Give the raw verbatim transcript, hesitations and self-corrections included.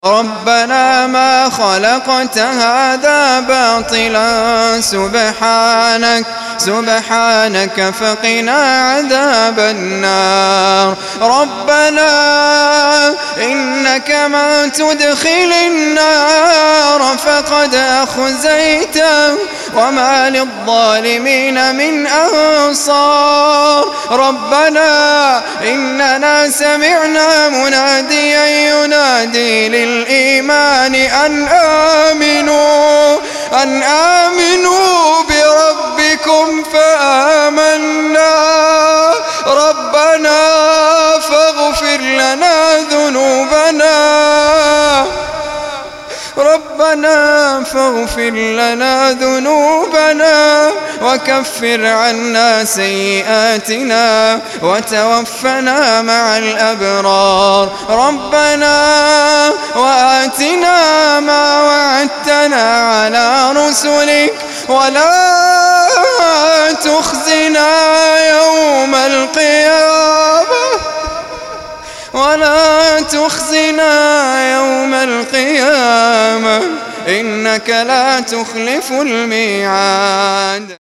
ربنا ما خلقت هذا باطلا سبحانك سبحانك فقنا عذاب النار. ربنا إنك من تدخل النار فقد أخزيته وما للظالمين من أنصار. ربنا إننا سمعنا مناديا ينادي للإيمان أن آمنوا أن آمنوا بربكم فآمنا. ربنا فاغفر لنا ذنوبنا ربنا فاغفر لنا ذنوبنا وكفر عنا سيئاتنا وتوفنا مع الأبرار. ربنا وآتنا ما وعدتنا على رسلك ولا تخزنا يوم القيامة ولا تخزنا يوم القيامة إنك لا تخلف الميعاد.